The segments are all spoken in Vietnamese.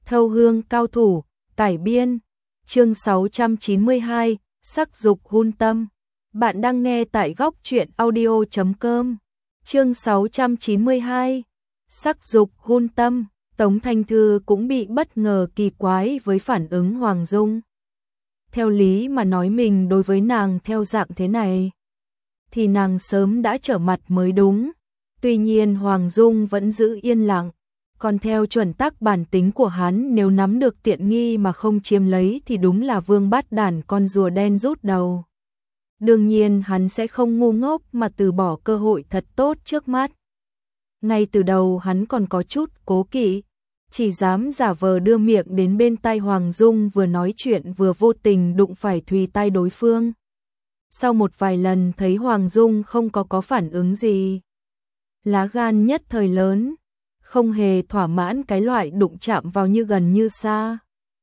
Thâu hương cao thủ, cải biên, chương 692, sắc dục hun tâm. Bạn đang nghe tại góc truyện audio.com. Chương 692, sắc dục hun tâm. Tống Thanh Thư cũng bị bất ngờ kỳ quái với phản ứng Hoàng Dung. Theo lý mà nói mình đối với nàng theo dạng thế này, thì nàng sớm đã trở mặt mới đúng. Tuy nhiên Hoàng Dung vẫn giữ yên lặng. Còn theo chuẩn tắc bản tính của hắn, nếu nắm được tiện nghi mà không chiếm lấy thì đúng là vương bát đản, con rùa đen rút đầu. Đương nhiên hắn sẽ không ngu ngốc mà từ bỏ cơ hội thật tốt trước mắt. Ngay từ đầu hắn còn có chút cố kỵ, chỉ dám giả vờ đưa miệng đến bên tai Hoàng Dung vừa nói chuyện vừa vô tình đụng phải thùy tai đối phương. Sau một vài lần thấy Hoàng Dung không có phản ứng gì, lá gan nhất thời lớn, không hề thỏa mãn cái loại đụng chạm vào như gần như xa,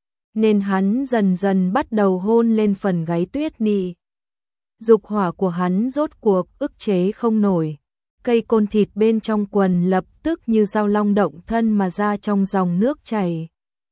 nên hắn dần dần bắt đầu hôn lên phần gáy tuyết nị. Dục hỏa của hắn rốt cuộc ức chế không nổi, cây côn thịt bên trong quần lập tức như dao long động thân mà ra trong dòng nước chảy,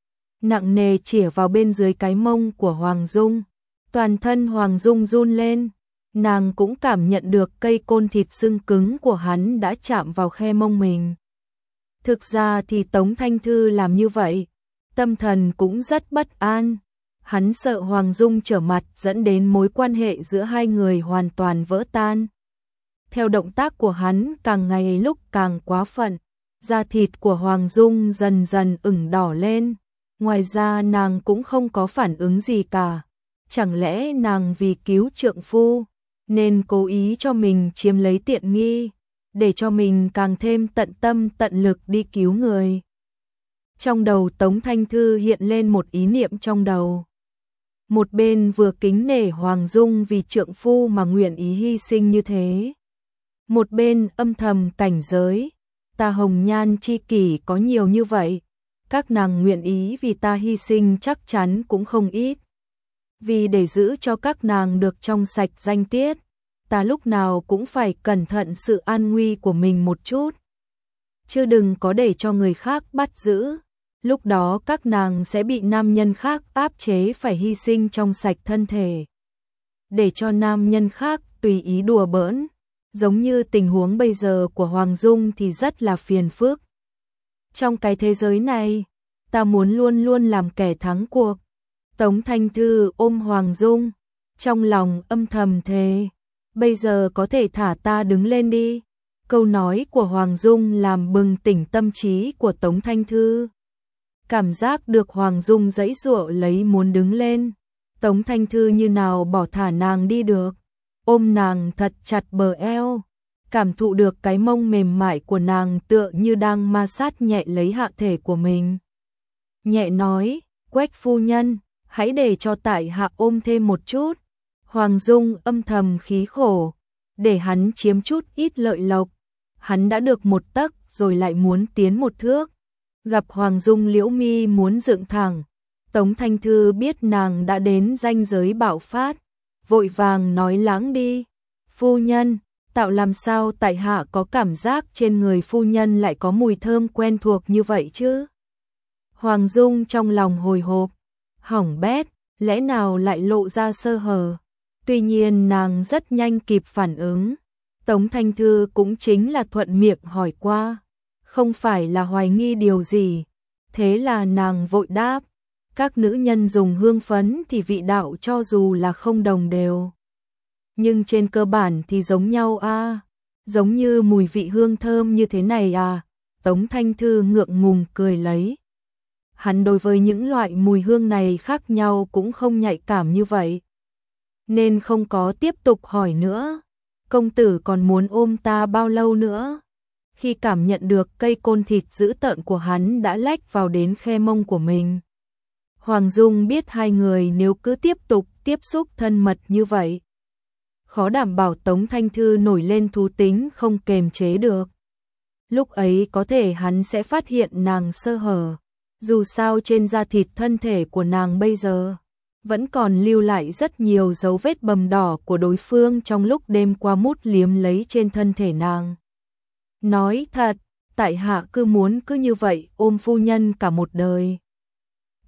nặng nề chĩa vào bên dưới cái mông của Hoàng Dung. Toàn thân Hoàng Dung run lên, nàng cũng cảm nhận được cây côn thịt xương cứng của hắn đã chạm vào khe mông mình. Thực ra thì Tống Thanh Thư làm như vậy, tâm thần cũng rất bất an. Hắn sợ Hoàng Dung trở mặt dẫn đến mối quan hệ giữa hai người hoàn toàn vỡ tan. Theo động tác của hắn càng ngày lúc càng quá phận, da thịt của Hoàng Dung dần dần ửng đỏ lên. Ngoài ra nàng cũng không có phản ứng gì cả. Chẳng lẽ nàng vì cứu trượng phu nên cố ý cho mình chiếm lấy tiện nghi, để cho mình càng thêm tận tâm tận lực đi cứu người. Trong đầu Tống Thanh Thư hiện lên một ý niệm trong đầu. Một bên vừa kính nể Hoàng Dung vì trượng phu mà nguyện ý hy sinh như thế, một bên âm thầm cảnh giới, ta hồng nhan chi kỷ có nhiều như vậy, các nàng nguyện ý vì ta hy sinh chắc chắn cũng không ít. Vì để giữ cho các nàng được trong sạch danh tiết, ta lúc nào cũng phải cẩn thận sự an nguy của mình một chút, chứ đừng có để cho người khác bắt giữ. Lúc đó các nàng sẽ bị nam nhân khác áp chế phải hy sinh trong sạch thân thể, để cho nam nhân khác tùy ý đùa bỡn. Giống như tình huống bây giờ của Hoàng Dung thì rất là phiền phức. Trong cái thế giới này, ta muốn luôn luôn làm kẻ thắng cuộc. Tống Thanh Thư ôm Hoàng Dung, trong lòng âm thầm thề, bây giờ có thể thả ta đứng lên đi. Câu nói của Hoàng Dung làm bừng tỉnh tâm trí của Tống Thanh Thư. Cảm giác được Hoàng Dung giãy giụa lấy muốn đứng lên, Tống Thanh Thư như nào bỏ thả nàng đi được, ôm nàng thật chặt bờ eo, cảm thụ được cái mông mềm mại của nàng tựa như đang ma sát nhẹ lấy hạ thể của mình. Nhẹ nói, Quách phu nhân, hãy để cho tại hạ ôm thêm một chút. Hoàng Dung âm thầm khí khổ, để hắn chiếm chút ít lợi lộc. Hắn đã được một tấc rồi lại muốn tiến một thước. Gặp Hoàng Dung liễu mi muốn dựng thẳng, Tống Thanh Thư biết nàng đã đến ranh giới bạo phát, vội vàng nói lắng đi. Phu nhân, tạo làm sao tại hạ có cảm giác trên người phu nhân lại có mùi thơm quen thuộc như vậy chứ? Hoàng Dung trong lòng hồi hộp, hỏng bét, lẽ nào lại lộ ra sơ hở. Tuy nhiên nàng rất nhanh kịp phản ứng. Tống Thanh Thư cũng chính là thuận miệng hỏi qua, không phải là hoài nghi điều gì. Thế là nàng vội đáp, các nữ nhân dùng hương phấn thì vị đạo cho dù là không đồng đều, nhưng trên cơ bản thì giống nhau a. Giống như mùi vị hương thơm như thế này à? Tống Thanh Thư ngượng ngùng cười lấy. Hắn đối với những loại mùi hương này khác nhau cũng không nhạy cảm như vậy, nên không có tiếp tục hỏi nữa. Công tử còn muốn ôm ta bao lâu nữa? Khi cảm nhận được cây côn thịt dữ tợn của hắn đã lách vào đến khe mông của mình, Hoàng Dung biết hai người nếu cứ tiếp tục tiếp xúc thân mật như vậy, khó đảm bảo Tống Thanh Thư nổi lên thú tính không kềm chế được. Lúc ấy có thể hắn sẽ phát hiện nàng sơ hở. Dù sao trên da thịt thân thể của nàng bây giờ vẫn còn lưu lại rất nhiều dấu vết bầm đỏ của đối phương trong lúc đêm qua mút liếm lấy trên thân thể nàng. Nói thật, tại hạ cứ muốn cứ như vậy ôm phu nhân cả một đời.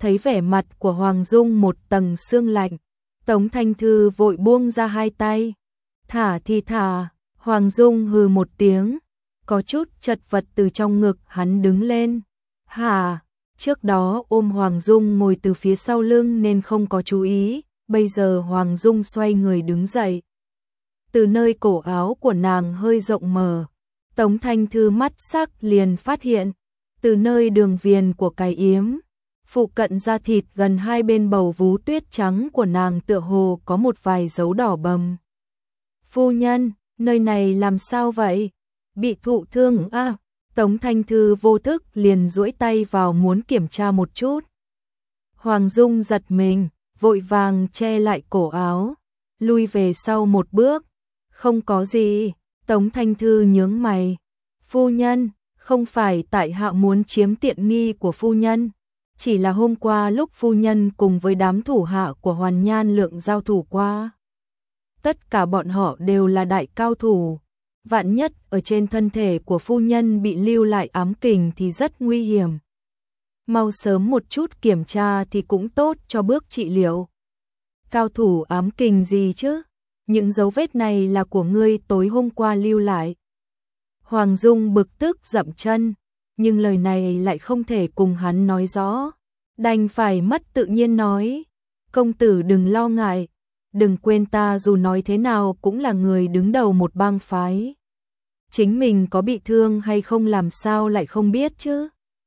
Thấy vẻ mặt của Hoàng Dung một tầng sương lạnh, Tống Thanh Thư vội buông ra hai tay. Thả thì thả, Hoàng Dung hừ một tiếng, có chút chật vật từ trong ngực hắn đứng lên. Hả? Trước đó ôm Hoàng Dung ngồi từ phía sau lưng nên không có chú ý, bây giờ Hoàng Dung xoay người đứng dậy. Từ nơi cổ áo của nàng hơi rộng mở, Tống Thanh Thư mắt sắc liền phát hiện, từ nơi đường viền của cái yếm, phụ cận da thịt gần hai bên bầu vú tuyết trắng của nàng tựa hồ có một vài dấu đỏ bầm. Phu nhân, nơi này làm sao vậy? Bị thụ thương à? Tống Thanh Thư vô thức liền duỗi tay vào muốn kiểm tra một chút. Hoàng Dung giật mình, vội vàng che lại cổ áo, lui về sau một bước. Không có gì. Tống Thanh Thư nhướng mày. Phu nhân, không phải tại hạ muốn chiếm tiện nghi của phu nhân. Chỉ là hôm qua lúc phu nhân cùng với đám thủ hạ của Hoàn Nhan Lượng giao thủ qua. Tất cả bọn họ đều là đại cao thủ. Vạn nhất ở trên thân thể của phu nhân bị lưu lại ám kình thì rất nguy hiểm. Mau sớm một chút kiểm tra thì cũng tốt cho bước trị liệu. Cao thủ ám kình gì chứ? Những dấu vết này là của ngươi tối hôm qua lưu lại. Hoàng Dung bực tức dậm chân, nhưng lời này lại không thể cùng hắn nói rõ. Đành phải mất tự nhiên nói. Công tử đừng lo ngại. Đừng quên ta dù nói thế nào cũng là người đứng đầu một bang phái. Chính mình có bị thương hay không làm sao lại không biết chứ?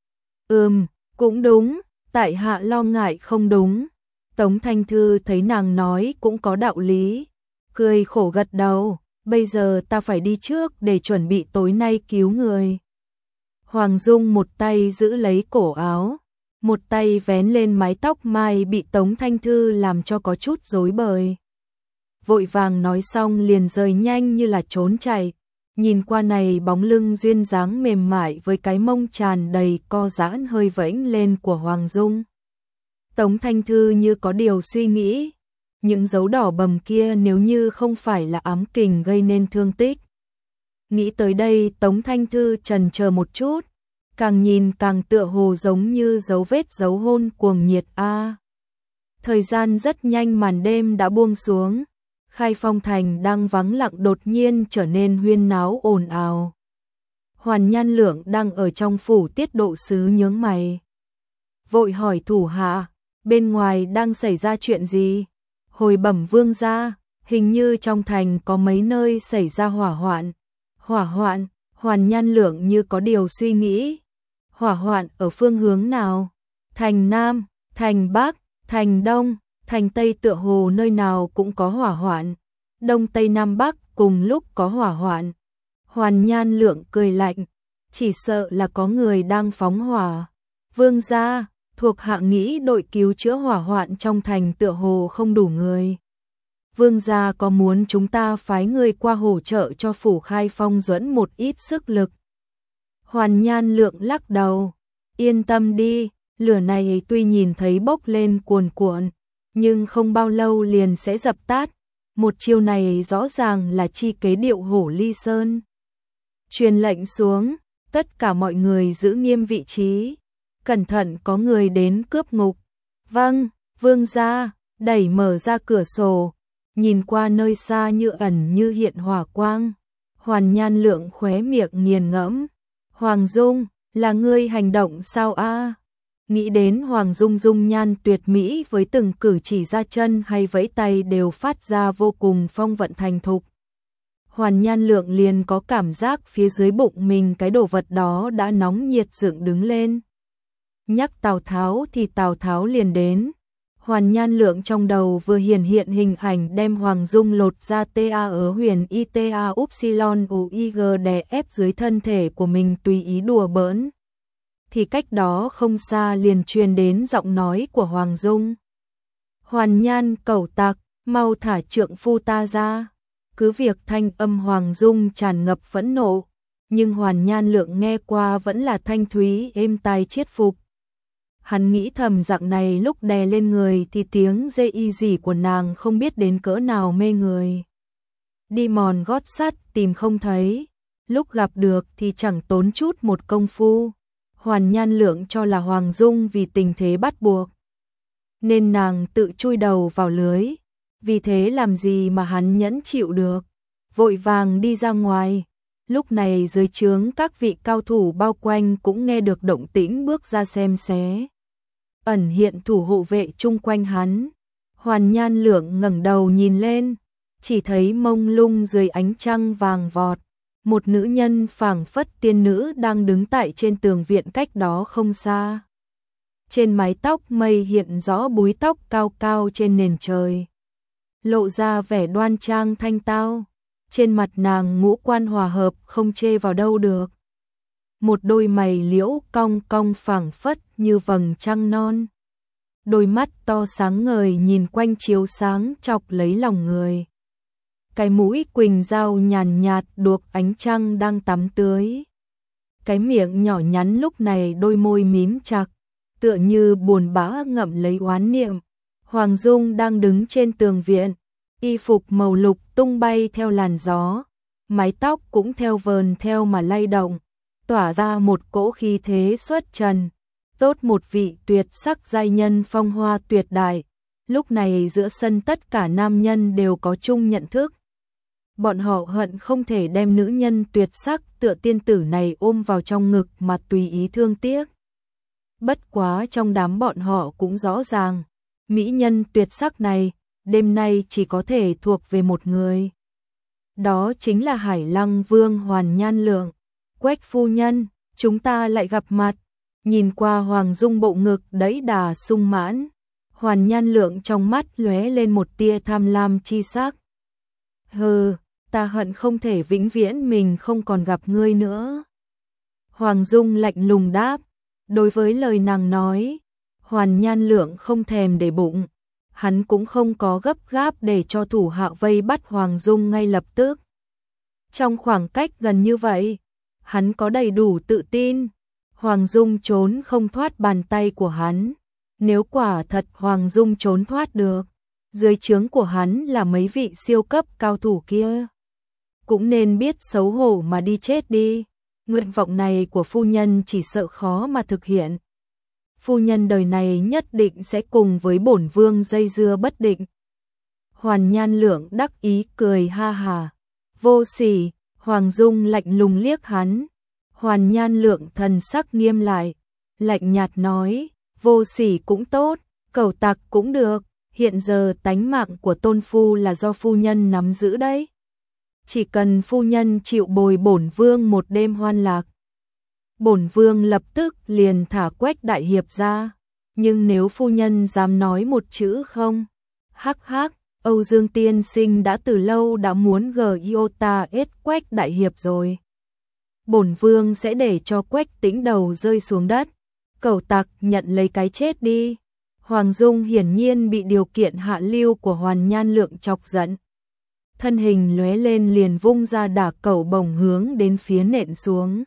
Cũng đúng, tại hạ lo ngại không đúng. Tống Thanh Thư thấy nàng nói cũng có đạo lý, cười khổ gật đầu, bây giờ ta phải đi trước để chuẩn bị tối nay cứu người. Hoàng Dung một tay giữ lấy cổ áo, một tay vén lên mái tóc mai bị Tống Thanh Thư làm cho có chút rối bời. Vội vàng nói xong liền rời nhanh như là trốn chạy. Nhìn qua này bóng lưng duyên dáng mềm mại với cái mông tràn đầy co giãn hơi vẫy lên của Hoàng Dung. Tống Thanh Thư như có điều suy nghĩ, những dấu đỏ bầm kia nếu như không phải là ám kình gây nên thương tích. Nghĩ tới đây Tống Thanh Thư chần chờ một chút, càng nhìn càng tựa hồ giống như dấu vết dấu hôn cuồng nhiệt a. Thời gian rất nhanh, màn đêm đã buông xuống. Khai Phong thành đang vắng lặng đột nhiên trở nên huyên náo ồn ào. Hoàn Nhan Lượng đang ở trong phủ Tiết Độ sứ nhướng mày, vội hỏi thủ hạ, bên ngoài đang xảy ra chuyện gì? Hồi bẩm vương gia, hình như trong thành có mấy nơi xảy ra hỏa hoạn. Hỏa hoạn? Hoàn Nhan Lượng như có điều suy nghĩ. Hỏa hoạn ở phương hướng nào? Thành Nam, thành Bắc, thành Đông, thành Tây, tựa hồ nơi nào cũng có hỏa hoạn. Đông Tây Nam Bắc cùng lúc có hỏa hoạn. Hoàn Nhan Lượng cười lạnh, chỉ sợ là có người đang phóng hỏa. Vương gia, thuộc hạ nghĩ đội cứu chữa hỏa hoạn trong thành tựa hồ không đủ người. Vương gia có muốn chúng ta phái người qua hỗ trợ cho phủ Khai Phong dẫn một ít sức lực? Hoàn Nhan Lượng lắc đầu, yên tâm đi, lửa này tuy nhìn thấy bốc lên cuồn cuộn, nhưng không bao lâu liền sẽ dập tắt. Một chiêu này rõ ràng là chi kế điệu hổ ly sơn. Truyền lệnh xuống, tất cả mọi người giữ nghiêm vị trí, cẩn thận có người đến cướp ngục. Vâng, vương gia. Đẩy mở ra cửa sổ, nhìn qua nơi xa như ẩn như hiện hỏa quang. Hoàn Nhan Lượng khóe miệng nghiền ngẫm. Hoàng Dung, là ngươi hành động sao a? Nghĩ đến Hoàng Dung dung nhan tuyệt mỹ với từng cử chỉ ra chân hay vẫy tay đều phát ra vô cùng phong vận thành thục. Hoàn Nhan Lượng liền có cảm giác phía dưới bụng mình cái đồ vật đó đã nóng nhiệt dựng đứng lên. Nhắc Tào Tháo thì Tào Tháo liền đến. Hoàn Nhan Lượng trong đầu vừa hiện hình ảnh đem Hoàng Dung lột ra ta ở huyền ita upsilon uig đè ép dưới thân thể của mình tùy ý đùa bỡn. Thì cách đó không xa liền truyền đến giọng nói của Hoàng Dung. Hoàn Nhan cẩu tặc, mau thả trượng phu ta ra. Cứ việc thanh âm Hoàng Dung tràn ngập phẫn nộ, nhưng Hoàn Nhan Lượng nghe qua vẫn là thanh thúy êm tai chiết phục. Hắn nghĩ thầm dạng này lúc đè lên người thì tiếng dê y gì của nàng không biết đến cỡ nào mê người. Đi mòn gót sắt tìm không thấy, lúc gặp được thì chẳng tốn chút một công phu. Hoàn Nhan Lượng cho là Hoàng Dung vì tình thế bắt buộc, nên nàng tự chui đầu vào lưới, vì thế làm gì mà hắn nhẫn chịu được, vội vàng đi ra ngoài. Lúc này dưới trướng các vị cao thủ bao quanh cũng nghe được động tĩnh bước ra xem xé. Ẩn hiện thủ hộ vệ chung quanh hắn. Hoàn Nhan Lượng ngẩng đầu nhìn lên, chỉ thấy mông lung dưới ánh trăng vàng vọt, một nữ nhân phảng phất tiên nữ đang đứng tại trên tường viện cách đó không xa. Trên mái tóc mây hiện rõ búi tóc cao cao trên nền trời, lộ ra vẻ đoan trang thanh tao. Trên mặt nàng ngũ quan hòa hợp không chê vào đâu được. Một đôi mày liễu cong cong phảng phất như vầng trăng non. Đôi mắt to sáng ngời nhìn quanh chiếu sáng chọc lấy lòng người. Cái mũi quỳnh dao nhàn nhạt đuộc ánh trăng đang tắm tưới. Cái miệng nhỏ nhắn lúc này đôi môi mím chặt, tựa như buồn bã ngậm lấy oán niệm. Hoàng Dung đang đứng trên tường viện, y phục màu lục tung bay theo làn gió, mái tóc cũng theo vờn theo mà lay động, tỏa ra một cỗ khí thế xuất trần, tốt một vị tuyệt sắc giai nhân phong hoa tuyệt đại. Lúc này giữa sân tất cả nam nhân đều có chung nhận thức. Bọn họ hận không thể đem nữ nhân tuyệt sắc tựa tiên tử này ôm vào trong ngực mà tùy ý thương tiếc. Bất quá trong đám bọn họ cũng rõ ràng, mỹ nhân tuyệt sắc này, đêm nay chỉ có thể thuộc về một người. Đó chính là Hải Lăng Vương Hoàn Nhan Lượng. Quách phu nhân, chúng ta lại gặp mặt. Nhìn qua Hoàng Dung bộ ngực đẫy đà sung mãn, Hoàn Nhan Lượng trong mắt lóe lên một tia tham lam chi sắc. Hừ, ta hận không thể vĩnh viễn mình không còn gặp ngươi nữa. Hoàng Dung lạnh lùng đáp. Đối với lời nàng nói, Hoàn Nhan Lượng không thèm để bụng. Hắn cũng không có gấp gáp để cho thủ hạ vây bắt Hoàng Dung ngay lập tức. Trong khoảng cách gần như vậy, hắn có đầy đủ tự tin, Hoàng Dung trốn không thoát bàn tay của hắn. Nếu quả thật Hoàng Dung trốn thoát được, dưới trướng của hắn là mấy vị siêu cấp cao thủ kia, cũng nên biết xấu hổ mà đi chết đi. Nguyện vọng này của phu nhân chỉ sợ khó mà thực hiện. Phu nhân đời này nhất định sẽ cùng với bổn vương dây dưa bất định. Hoàn Nhan Lượng đắc ý cười ha hà. Vô sỉ. Hoàng Dung lạnh lùng liếc hắn. Hoàn Nhan Lượng thần sắc nghiêm lại, lạnh nhạt nói, vô sỉ cũng tốt, cẩu tặc cũng được, hiện giờ tánh mạng của tôn phu là do phu nhân nắm giữ đấy. Chỉ cần phu nhân chịu bồi bổn vương một đêm hoan lạc, bổn vương lập tức liền thả Quách đại hiệp ra. Nhưng nếu phu nhân dám nói một chữ không, hắc hắc, Âu Dương tiên sinh đã từ lâu đã muốn giota Quách đại hiệp rồi. Bổn vương sẽ để cho Quách Tĩnh đầu rơi xuống đất. Cẩu tặc, nhận lấy cái chết đi. Hoàng Dung hiển nhiên bị điều kiện hạ lưu của Hoàn Nhan Lượng chọc giận. Thân hình lóe lên liền vung ra đả cẩu bổng hướng đến phía nện xuống.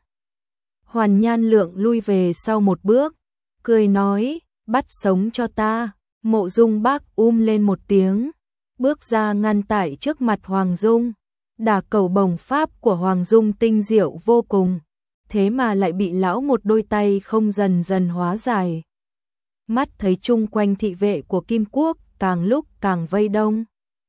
Hoàn Nhan Lượng lui về sau một bước, cười nói, bắt sống cho ta. Mộ Dung Bác lên một tiếng, bước ra ngăn tại trước mặt Hoàng Dung. Đả cẩu bổng pháp của Hoàng Dung tinh diệu vô cùng, thế mà lại bị lão một đôi tay không dần dần hóa giải. Mắt thấy chung quanh thị vệ của Kim Quốc càng lúc càng vây đông.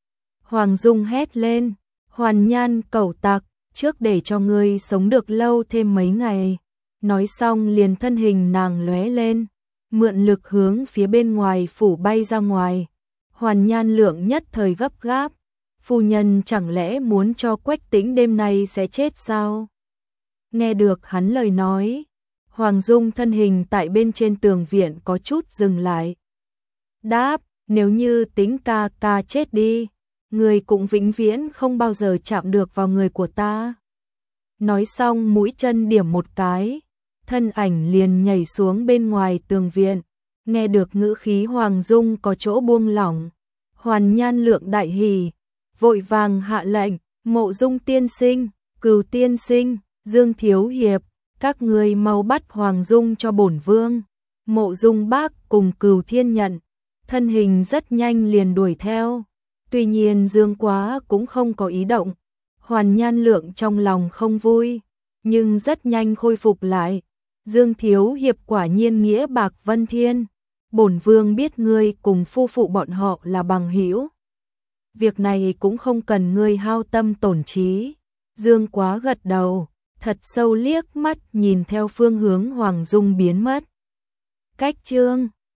Hoàng Dung hét lên, Hoàn Nhan cẩu tặc, trước để cho ngươi sống được lâu thêm mấy ngày. Nói xong liền thân hình nàng lóe lên, mượn lực hướng phía bên ngoài phủ bay ra ngoài. Hoàn Nhan Lượng nhất thời gấp gáp, phu nhân chẳng lẽ muốn cho Quách Tĩnh đêm nay sẽ chết sao? Nghe được hắn lời nói, Hoàng Dung thân hình tại bên trên tường viện có chút dừng lại. Đáp, nếu như Tĩnh ca ca chết đi, người cũng vĩnh viễn không bao giờ chạm được vào người của ta. Nói xong mũi chân điểm một cái, thân ảnh liền nhảy xuống bên ngoài tường viện. Nghe được ngữ khí Hoàng Dung có chỗ buông lỏng, Hoàn Nhan Lượng đại hỉ, vội vàng hạ lệnh, Mộ Dung tiên sinh, Cửu tiên sinh, Dương thiếu hiệp, các ngươi mau bắt Hoàng Dung cho bổn vương. Mộ Dung Bác cùng Cửu Thiên Nhận, thân hình rất nhanh liền đuổi theo. Tuy nhiên Dương Quá cũng không có ý động. Hoàn Nhan Lượng trong lòng không vui, nhưng rất nhanh khôi phục lại. Dương thiếu hiệp quả nhiên nghĩa bạc vân thiên. bổn vương biết ngươi cùng phu phụ bọn họ là bằng hữu. Việc này cũng không cần ngươi hao tâm tổn trí. Dương Quá gật đầu, thật sâu liếc mắt nhìn theo phương hướng Hoàng Dung biến mất. Cách chương